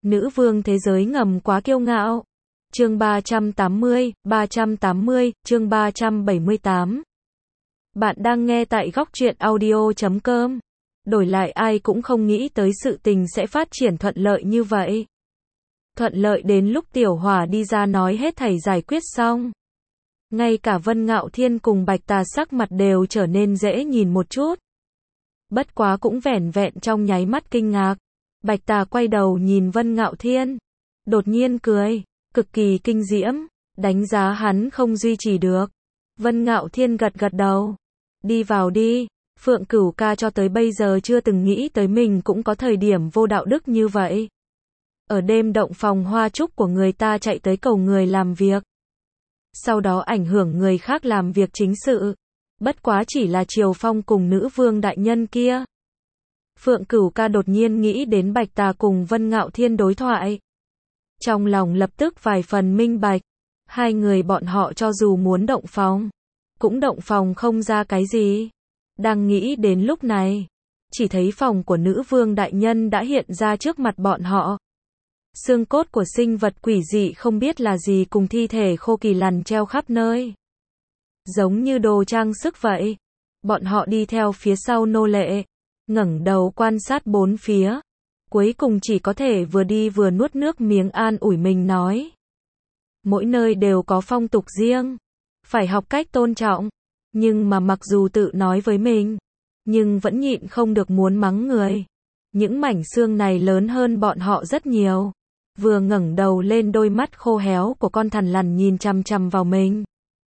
Nữ vương thế giới ngầm quá kiêu ngạo. Chương 380, chương 378. Bạn đang nghe tại góc truyện audio.com. Đổi lại ai cũng không nghĩ tới sự tình sẽ phát triển thuận lợi như vậy. Thuận lợi đến lúc Tiểu Hỏa đi ra nói hết thảy giải quyết xong. Ngay cả Vân Ngạo Thiên cùng Bạch Tà sắc mặt đều trở nên dễ nhìn một chút. Bất quá cũng vẻn vẹn trong nháy mắt kinh ngạc. Bạch Tà quay đầu nhìn Vân Ngạo Thiên. Đột nhiên cười, cực kỳ kinh diễm, đánh giá hắn không duy trì được. Vân Ngạo Thiên gật gật đầu. Đi vào đi, Phượng Cửu ca cho tới bây giờ chưa từng nghĩ tới mình cũng có thời điểm vô đạo đức như vậy. Ở đêm động phòng hoa trúc của người ta chạy tới cầu người làm việc. Sau đó ảnh hưởng người khác làm việc chính sự. Bất quá chỉ là Triều Phong cùng nữ vương đại nhân kia. Phượng Cửu ca đột nhiên nghĩ đến Bạch Tà cùng Vân Ngạo Thiên đối thoại. Trong lòng lập tức vài phần minh bạch. Hai người bọn họ cho dù muốn động phòng, cũng động phòng không ra cái gì. Đang nghĩ đến lúc này, chỉ thấy phòng của nữ vương đại nhân đã hiện ra trước mặt bọn họ. Xương cốt của sinh vật quỷ dị không biết là gì cùng thi thể khô kỳ lằn treo khắp nơi. Giống như đồ trang sức vậy. Bọn họ đi theo phía sau nô lệ, ngẩng đầu quan sát bốn phía. Cuối cùng chỉ có thể vừa đi vừa nuốt nước miếng an ủi mình nói. Mỗi nơi đều có phong tục riêng, phải học cách tôn trọng. Nhưng mà mặc dù tự nói với mình, nhưng vẫn nhịn không được muốn mắng người. Những mảnh xương này lớn hơn bọn họ rất nhiều. Vừa ngẩng đầu lên đôi mắt khô héo của con thằn lằn nhìn chằm chằm vào mình.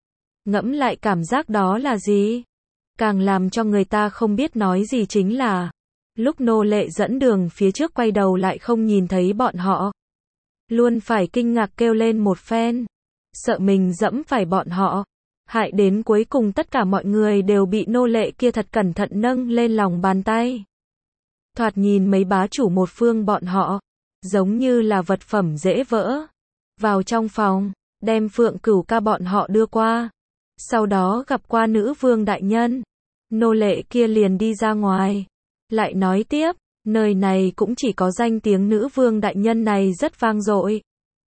Ngẫm lại cảm giác đó là gì? Càng làm cho người ta không biết nói gì chính là, lúc nô lệ dẫn đường phía trước quay đầu lại không nhìn thấy bọn họ. Luôn phải kinh ngạc kêu lên một phen. Sợ mình dẫm phải bọn họ. Hại đến cuối cùng tất cả mọi người đều bị nô lệ kia thật cẩn thận nâng lên lòng bàn tay. Thoạt nhìn mấy bá chủ một phương bọn họ, giống như là vật phẩm dễ vỡ. Vào trong phòng, đem Phượng Cửu ca bọn họ đưa qua. Sau đó gặp qua nữ vương đại nhân. Nô lệ kia liền đi ra ngoài. Lại nói tiếp, nơi này cũng chỉ có danh tiếng nữ vương đại nhân này rất vang dội.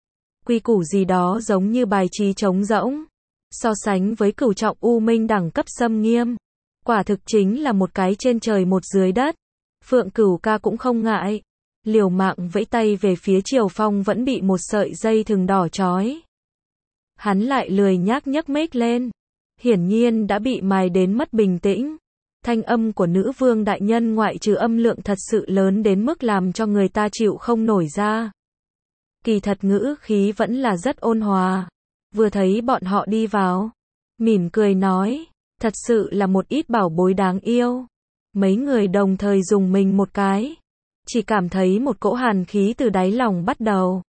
Quy củ gì đó giống như bài trí trống rỗng. So sánh với Cửu Trọng U Minh đẳng cấp xâm nghiêm. Quả thực chính là một cái trên trời một dưới đất. Phượng Cửu ca cũng không ngại. Liều mạng vẫy tay về phía Triều Phong vẫn bị một sợi dây thừng đỏ trói. Hắn lại lười nhác nhấc mếch lên. Hiển nhiên đã bị mài đến mất bình tĩnh. Thanh âm của nữ vương đại nhân ngoại trừ âm lượng thật sự lớn đến mức làm cho người ta chịu không nổi ra. Kỳ thật ngữ khí vẫn là rất ôn hòa. Vừa thấy bọn họ đi vào, mỉm cười nói, thật sự là một ít bảo bối đáng yêu. Mấy người đồng thời dùng mình một cái. Chỉ cảm thấy một cỗ hàn khí từ đáy lòng bắt đầu.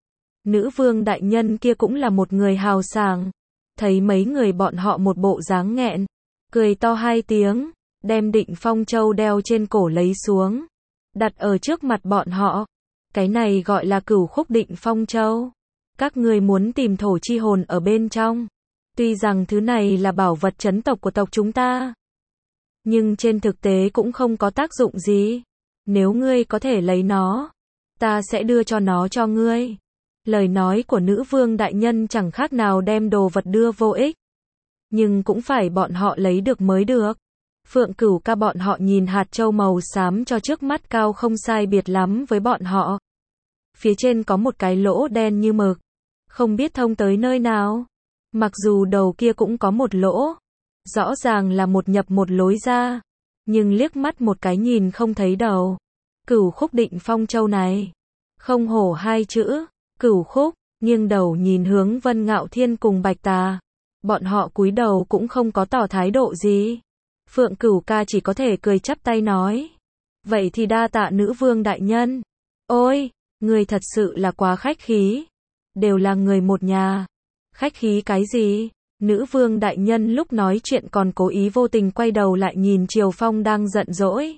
Nữ vương đại nhân kia cũng là một người hào sảng. Thấy mấy người bọn họ một bộ dáng nghẹn, cười to hai tiếng, đem Định Phong Châu đeo trên cổ lấy xuống, đặt ở trước mặt bọn họ. Cái này gọi là Cửu Khúc Định Phong Châu. Các người muốn tìm thổ chi hồn ở bên trong. Tuy rằng thứ này là bảo vật trấn tộc của tộc chúng ta, nhưng trên thực tế cũng không có tác dụng gì. Nếu ngươi có thể lấy nó, ta sẽ đưa cho nó cho ngươi. Lời nói của nữ vương đại nhân chẳng khác nào đem đồ vật đưa vô ích. Nhưng cũng phải bọn họ lấy được mới được. Phượng Cửu ca bọn họ nhìn hạt châu màu xám cho trước mắt cao không sai biệt lắm với bọn họ. Phía trên có một cái lỗ đen như mực. Không biết thông tới nơi nào. Mặc dù đầu kia cũng có một lỗ. Rõ ràng là một nhập một lối ra. Nhưng liếc mắt một cái nhìn không thấy đầu. Cửu Khúc Định Phong Châu này. Không hổ hai chữ. Cửu Khúc, nghiêng đầu nhìn hướng Vân Ngạo Thiên cùng Bạch Tà. Bọn họ cúi đầu cũng không có tỏ thái độ gì. Phượng Cửu ca chỉ có thể cười chắp tay nói. Vậy thì đa tạ nữ vương đại nhân. Ôi, người thật sự là quá khách khí. Đều là người một nhà. Khách khí cái gì? Nữ vương đại nhân lúc nói chuyện còn cố ý vô tình quay đầu lại nhìn Triều Phong đang giận dỗi.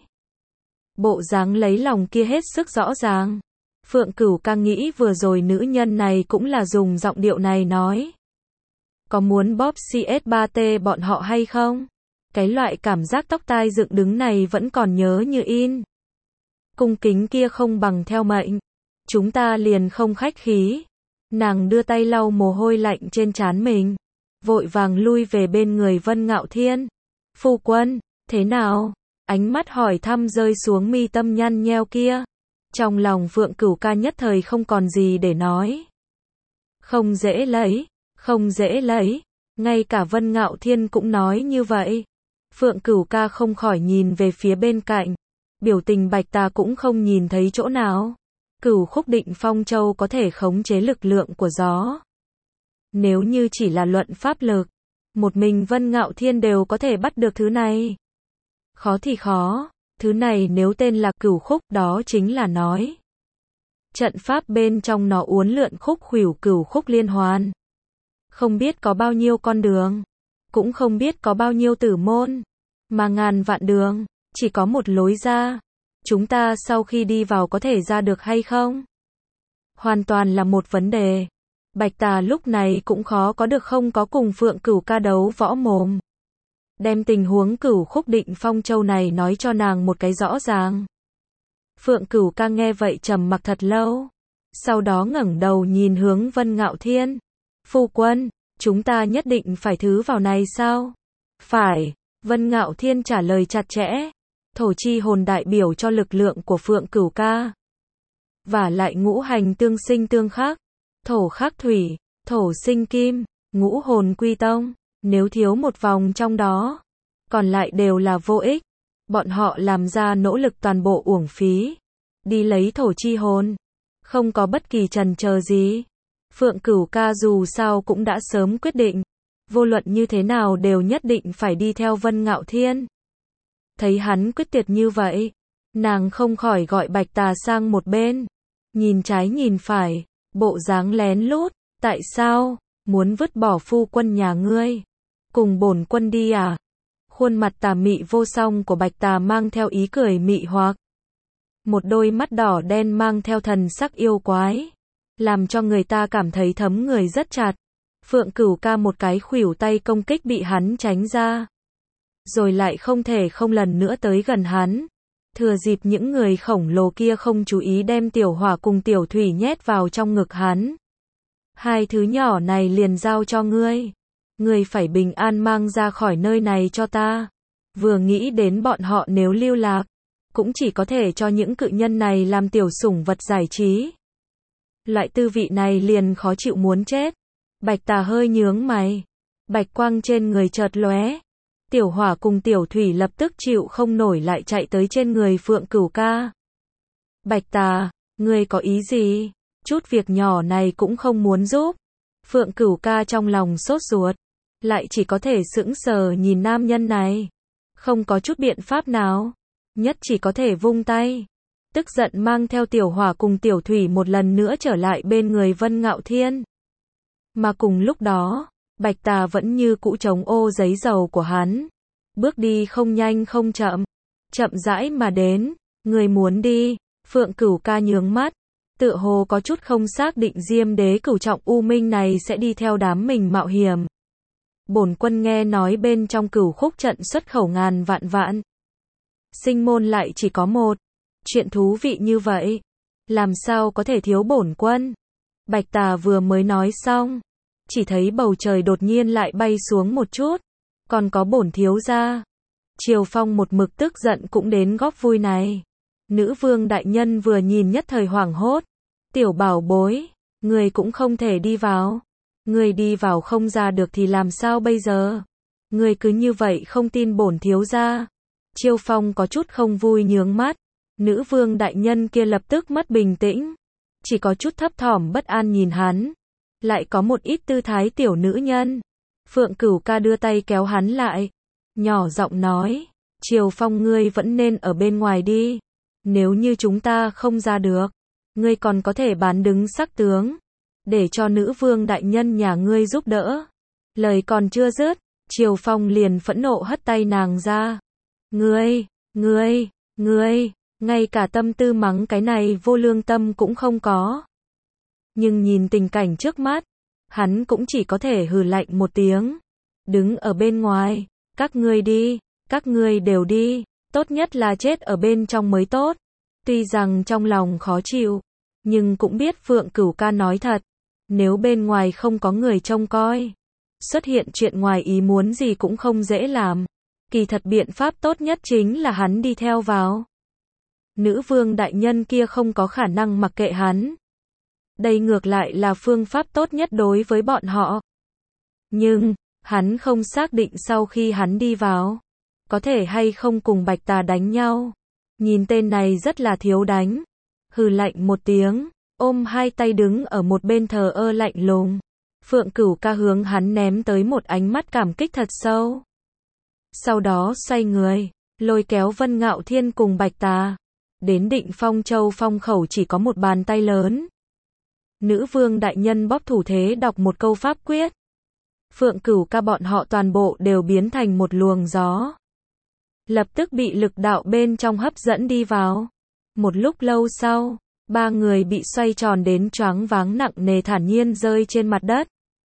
Bộ dáng lấy lòng kia hết sức rõ ràng. Phượng Cửu ca nghĩ vừa rồi nữ nhân này cũng là dùng giọng điệu này nói. Có muốn bóp CS3T bọn họ hay không? Cái loại cảm giác tóc tai dựng đứng này vẫn còn nhớ như in. Cung kính kia không bằng theo mệnh. chúng ta liền không khách khí. Nàng đưa tay lau mồ hôi lạnh trên trán mình, vội vàng lui về bên người Vân Ngạo Thiên. Phu quân, thế nào? Ánh mắt hỏi thăm rơi xuống mi tâm nhăn nheo kia. Trong lòng Phượng Cửu Ca nhất thời không còn gì để nói. Không dễ lấy, không dễ lấy. Ngay cả Vân Ngạo Thiên cũng nói như vậy. Phượng Cửu Ca không khỏi nhìn về phía bên cạnh. Biểu tình Bạch Tà cũng không nhìn thấy chỗ nào. Cửu Khúc Định Phong Châu có thể khống chế lực lượng của gió. Nếu như chỉ là luận pháp lực, một mình Vân Ngạo Thiên đều có thể bắt được thứ này. Khó thì khó, thứ này nếu tên là Cửu Khúc, đó chính là nói. Trận pháp bên trong nó uốn lượn khúc khuỷu cửu khúc liên hoàn. Không biết có bao nhiêu con đường, cũng không biết có bao nhiêu tử môn, mà ngàn vạn đường, chỉ có một lối ra. Chúng ta sau khi đi vào có thể ra được hay không? Hoàn toàn là một vấn đề. Bạch Tà lúc này cũng khó có được không có cùng Phượng Cửu Ca đấu võ mồm. Đem tình huống Cửu Khúc Định Phong Châu này nói cho nàng một cái rõ ràng. Phượng Cửu Ca nghe vậy trầm mặc thật lâu. Sau đó ngẩng đầu nhìn hướng Vân Ngạo Thiên. Phu quân, chúng ta nhất định phải thứ vào này sao? Phải, Vân Ngạo Thiên trả lời chặt chẽ. Thổ chi hồn đại biểu cho lực lượng của Phượng Cửu Ca. Và lại ngũ hành tương sinh tương khắc. Thổ khắc thủy, thổ sinh kim, ngũ hồn quy tông. Nếu thiếu một vòng trong đó, còn lại đều là vô ích. Bọn họ làm ra nỗ lực toàn bộ uổng phí. Đi lấy thổ chi hồn. Không có bất kỳ chần chờ gì. Phượng Cửu Ca dù sao cũng đã sớm quyết định. Vô luận như thế nào đều nhất định phải đi theo Vân Ngạo Thiên. Thấy hắn quyết tuyệt như vậy, nàng không khỏi gọi Bạch Tà sang một bên. Nhìn trái nhìn phải, bộ dáng lén lút. Tại sao? Muốn vứt bỏ phu quân nhà ngươi? Cùng bổn quân đi à? Khuôn mặt tà mị vô song của Bạch Tà mang theo ý cười mị hoặc. Một đôi mắt đỏ đen mang theo thần sắc yêu quái. Làm cho người ta cảm thấy thấm người rất chặt. Phượng Cửu Ca một cái khuỷu tay công kích bị hắn tránh ra. Rồi lại không thể không lần nữa tới gần hắn. Thừa dịp những người khổng lồ kia không chú ý đem tiểu hỏa cùng tiểu thủy nhét vào trong ngực hắn. Hai thứ nhỏ này liền giao cho ngươi. Ngươi phải bình an mang ra khỏi nơi này cho ta. Vừa nghĩ đến bọn họ nếu lưu lạc, cũng chỉ có thể cho những cự nhân này làm tiểu sủng vật giải trí. Loại tư vị này liền khó chịu muốn chết. Bạch Tà hơi nhướng mày. Bạch quang trên người chợt lóe. Tiểu hỏa cùng tiểu thủy lập tức chịu không nổi lại chạy tới trên người Phượng Cửu Ca. Bạch Tà, ngươi có ý gì? Chút việc nhỏ này cũng không muốn giúp. Phượng Cửu Ca trong lòng sốt ruột. Lại chỉ có thể sững sờ nhìn nam nhân này. Không có chút biện pháp nào. Nhất chỉ có thể vung tay. Tức giận mang theo tiểu hỏa cùng tiểu thủy một lần nữa trở lại bên người Vân Ngạo Thiên. Mà cùng lúc đó, Bạch Tà vẫn như cũ chống ô giấy dầu của hắn. Bước đi không nhanh không chậm. Chậm rãi mà đến. Người muốn đi. Phượng Cửu Ca nhướng mắt. Tựa hồ có chút không xác định Diêm Đế cửu trọng U Minh này sẽ đi theo đám mình mạo hiểm. Bổn quân nghe nói bên trong Cửu Khúc trận xuất khẩu ngàn vạn vạn. Sinh môn lại chỉ có một. Chuyện thú vị như vậy. Làm sao có thể thiếu bổn quân? Bạch Tà vừa mới nói xong. Chỉ thấy bầu trời đột nhiên lại bay xuống một chút. Còn có bổn thiếu gia. Triều Phong một mực tức giận cũng đến góp vui này. Nữ vương đại nhân vừa nhìn nhất thời hoảng hốt. Tiểu bảo bối, người cũng không thể đi vào. Người đi vào không ra được thì làm sao bây giờ? Người cứ như vậy không tin bổn thiếu gia. Triều Phong có chút không vui nhướng mắt. Nữ vương đại nhân kia lập tức mất bình tĩnh. Chỉ có chút thấp thỏm bất an nhìn hắn. Lại có một ít tư thái tiểu nữ nhân. Phượng Cửu Ca đưa tay kéo hắn lại. Nhỏ giọng nói. Triều Phong ngươi vẫn nên ở bên ngoài đi. Nếu như chúng ta không ra được. Ngươi còn có thể bán đứng sắc tướng. Để cho nữ vương đại nhân nhà ngươi giúp đỡ. Lời còn chưa dứt. Triều Phong liền phẫn nộ hất tay nàng ra. Ngươi, ngay cả tâm tư mắng cái này vô lương tâm cũng không có. Nhưng nhìn tình cảnh trước mắt, hắn cũng chỉ có thể hừ lạnh một tiếng. Đứng ở bên ngoài, các ngươi đi, các ngươi đều đi, tốt nhất là chết ở bên trong mới tốt. Tuy rằng trong lòng khó chịu, Nhưng cũng biết Phượng Cửu ca nói thật, nếu bên ngoài không có người trông coi, xuất hiện chuyện ngoài ý muốn gì cũng không dễ làm. Kỳ thật biện pháp tốt nhất chính là hắn đi theo vào. Nữ vương đại nhân kia không có khả năng mặc kệ hắn. Đây ngược lại là phương pháp tốt nhất đối với bọn họ. Nhưng, hắn không xác định sau khi hắn đi vào, có thể hay không cùng Bạch Tà đánh nhau. Nhìn tên này rất là thiếu đánh. Hừ lạnh một tiếng, ôm hai tay đứng ở một bên thờ ơ lạnh lùng. Phượng Cửu ca hướng hắn ném tới một ánh mắt cảm kích thật sâu. Sau đó xoay người, lôi kéo Vân Ngạo Thiên cùng Bạch Tà. Đến Định Phong Châu phong khẩu chỉ có một bàn tay lớn. Nữ vương đại nhân bóp thủ thế đọc một câu pháp quyết. Phượng Cửu ca bọn họ toàn bộ đều biến thành một luồng gió. Lập tức bị lực đạo bên trong hấp dẫn đi vào. Một lúc lâu sau, ba người bị xoay tròn đến choáng váng nặng nề thản nhiên rơi trên mặt đất.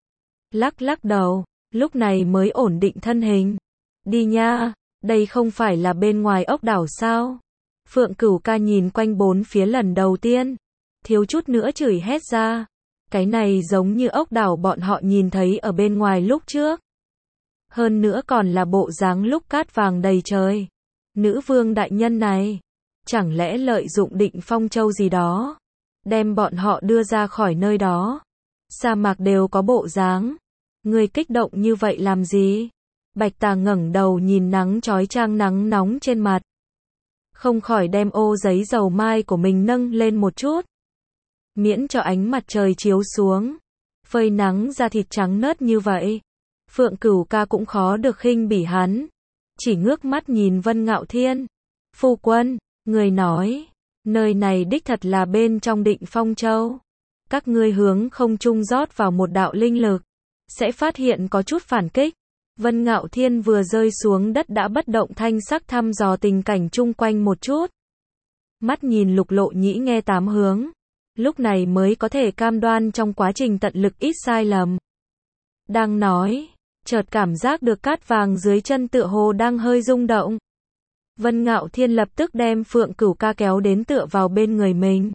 Lắc lắc đầu, lúc này mới ổn định thân hình. Đi nha, đây không phải là bên ngoài ốc đảo sao? Phượng Cửu ca nhìn quanh bốn phía lần đầu tiên, thiếu chút nữa chửi hét ra. Cái này giống như ốc đảo bọn họ nhìn thấy ở bên ngoài lúc trước. Hơn nữa còn là bộ dáng lúc cát vàng đầy trời. Nữ vương đại nhân này, chẳng lẽ lợi dụng Định Phong Châu gì đó, đem bọn họ đưa ra khỏi nơi đó. Sa mạc đều có bộ dáng. Người kích động như vậy làm gì? Bạch Tà ngẩng đầu nhìn nắng chói chang nắng nóng trên mặt. Không khỏi đem ô giấy dầu mai của mình nâng lên một chút. Miễn cho ánh mặt trời chiếu xuống, phơi nắng ra thịt trắng nớt như vậy. Phượng Cửu ca cũng khó được khinh bỉ hắn. Chỉ ngước mắt nhìn Vân Ngạo Thiên. Phu quân, người nói, nơi này đích thật là bên trong Định Phong Châu. Các ngươi hướng không trung rót vào một đạo linh lực, sẽ phát hiện có chút phản kích. Vân Ngạo Thiên vừa rơi xuống đất đã bất động thanh sắc thăm dò tình cảnh chung quanh một chút. Mắt nhìn Lục Lộ Nhĩ nghe tám hướng. Lúc này mới có thể cam đoan trong quá trình tận lực ít sai lầm. Đang nói, chợt cảm giác được cát vàng dưới chân tựa hồ đang hơi rung động. Vân Ngạo Thiên lập tức đem Phượng Cửu ca kéo đến tựa vào bên người mình.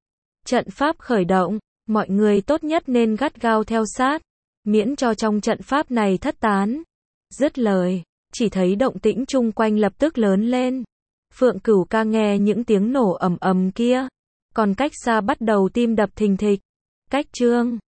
Trận pháp khởi động, mọi người tốt nhất nên gắt gao theo sát, miễn cho trong trận pháp này thất tán. Dứt lời, chỉ thấy động tĩnh chung quanh lập tức lớn lên. Phượng Cửu ca nghe những tiếng nổ ầm ầm kia, còn cách xa bắt đầu tim đập thình thịch. Cách chương